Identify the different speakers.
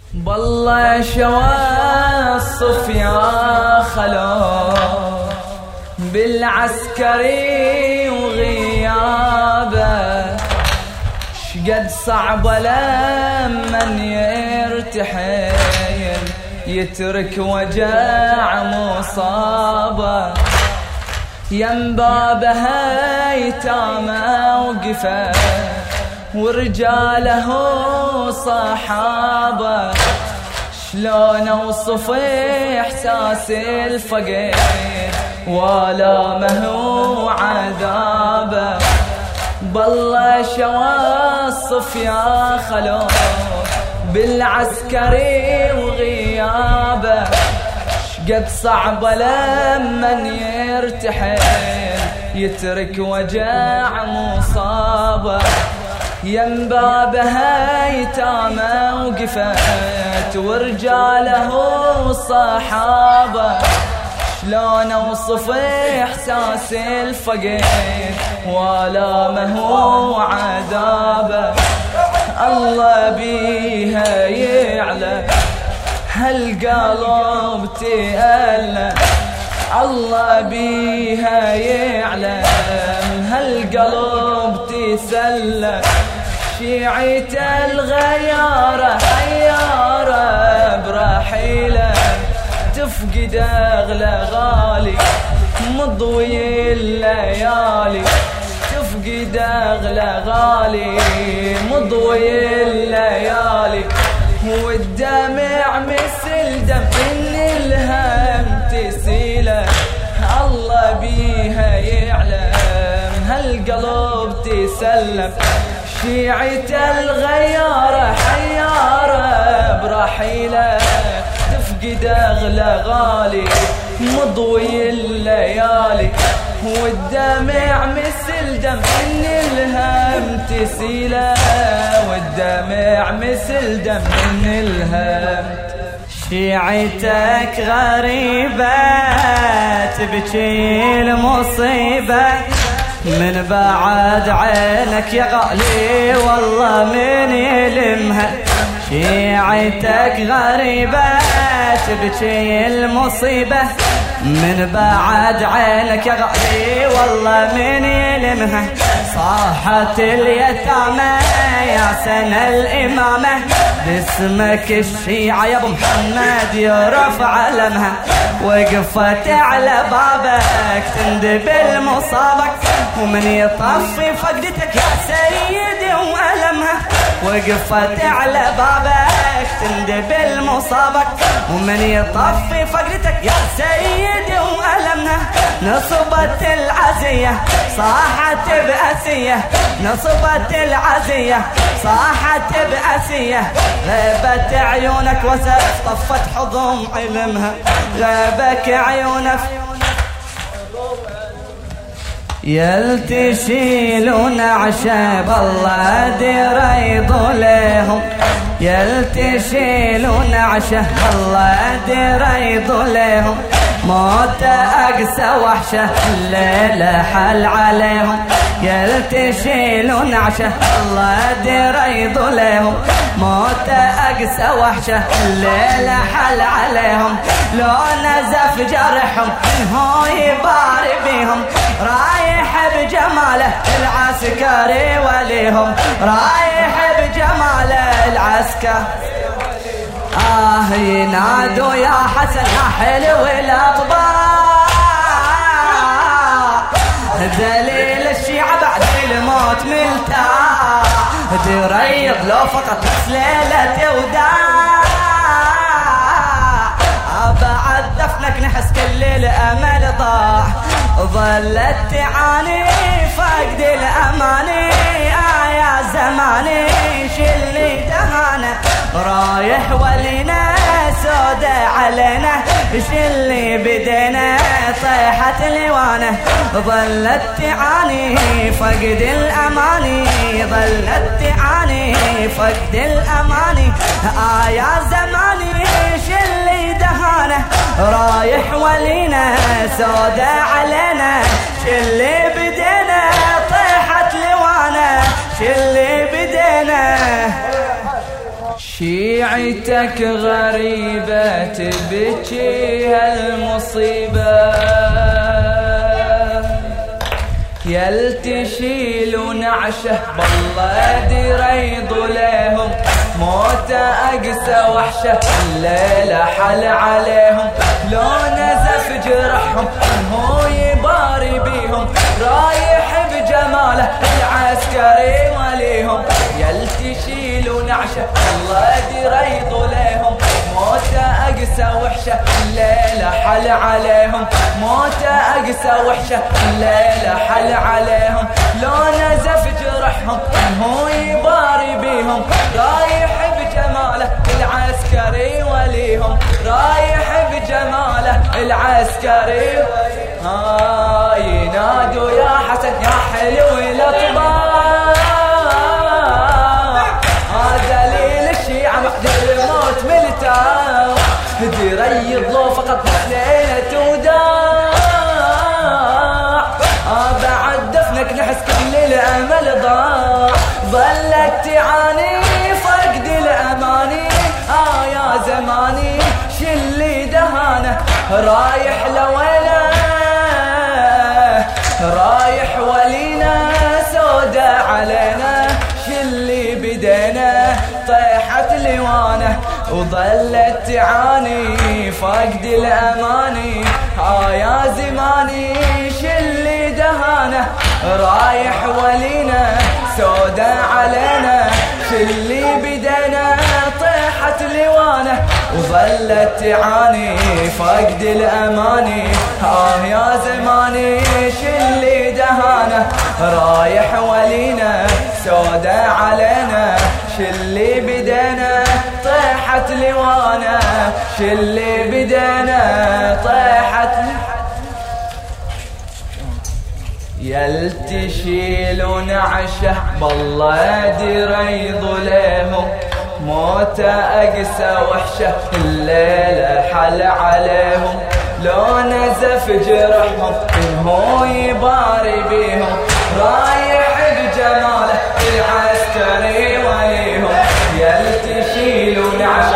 Speaker 1: بالله شوى الصف يا خلو بالعسكري وغيابه، شقد صعبة لمن يرتحل يترك وجع مصابه، يم بابها يتامى وقفه ورجاله صحابه، شلون اوصف احساس الفقر والامه وعذابه. بالله شوى الصف يا خلو بالعسكري وغيابه، شقد صعبة لمن يرتحل يترك وجع مصابه، يم بابها يتامى وقفت ورجاله صحابه، شلون اوصف احساس الفقر والامه وعذابه. الله بيها يعلى هالقلب تألم، الله بيها يعلم هالقلب تسلم، شيعته الغيارة حيارة برحيله، تفقد أغلى غالي مضوي الليالي، تفقد أغلى غالي مضوي الليالي، والدمع مثل دم الهم تسيله، الله بيها يعلم هالقلب تسلم، شيعته الغيارة حيارة برحيله، تفقد أغلى غالي مضوي الليالي، والدمع مثل دم الهم تسيله، والدمع مثل دم الهم. شيعتك غريبة تبكي المصيبة من بعد عينك يا غالي والله من يلمها، شيعتك غريبة تبكي المصيبة من بعد عينك يا غالي والله من يلمها، صاحت اليتامى يا سنة الإمامة باسمك الشيعة يا ابو محمد يرفع علمها، وقفت على بابك تندب المصابك ومن يطفي فقدتك يا سيدي وألمها، وقفت على بابك تندب المصابك ومن يطفي فقدتك يا سيدي وألمها، نصبت العزية صاحت بأسية، نصبت العزية صاحت بأسية، غيبت عيونك وسف طفت حضن علمها، غيبك عيونك يلتشيلون عشاب الله دريض لهم، يلتشيلون عشاب الله دريض لهم، موت أقسى وحشة الليلة حل عليهم، يلتشيلون عشاه الله دريض لهم، موت أقسى وحشة الليلة حل عليهم، لو نزف جرحهم هو يباري بيهم، رايح بجماله العسكري وليهم، رايح بجماله العسكري ينادوا يا حسن يا حلو الأطباء، دليل الشيعة بعد الموت ملتاح، تريض لو فقط بس ليلة وداع، بعد دفنك نحس كل الأمل ضاع، ظلت تعاني فقد الأماني يا زماني شلي دهانه، رايح ولينا سودة علينا شلي بدينا طيحت لوانه، ظلت تعاني فقد الأماني، ظلت تعاني فقد الأماني يا زماني شلي دهانه، رايح ولينا سودة علينا شلي بدينا طيحت لوانه شلي بدينا. شيعي شيعتك غريبة تبكي هالمصيبة، يل تشيل نعشه بالله دريض لهم، موته أقسى وحشة الليلة حل عليهم، لو نزف جرحهم هو يباري بيهم، رايح بجماله العسكري وليهم، يل تشيل نعشه الله دريض لهم، موته أقسى وحشة الليلة حل عليهم، موته أقسى وحشة الليلة حل عليهم، لو نزف جرحهم هو يباري بيهم، رايح بجماله العسكري وليهم، رايح بجماله العسكري. ينادوا يا حسن يا حلو الأطباع، دليل الشيعة بعد الموت ملتاح، دريض له فقط ليلة وداع، بعد دفنك نحس كل الأمل ضاع، ظلت تعاني فقد الأماني، يا زماني شلي دهانه، رايح لوينه رايح ولينا، سودا علينا شلي بدينا، طيحت لوانه وظلت تعاني فقد الأماني، يا زماني شلي دهانه، رايح ولينا سودا علينا شلي بدينا، طيحت لوانه وظلت تعاني فقد الأماني، يا زماني شلي دهانه، رايح ولينا سودا علينا شلي بدينا، طيحت لوانه شلي بدينا طيحت. يل تشيل نعشه بالله دريض لهم، موته أقسى وحشة الليلة حل عليهم، لو نزف جرحهم هو يباري بيهم، رايح بجماله العسكري وليهم، يل تشيل نعشه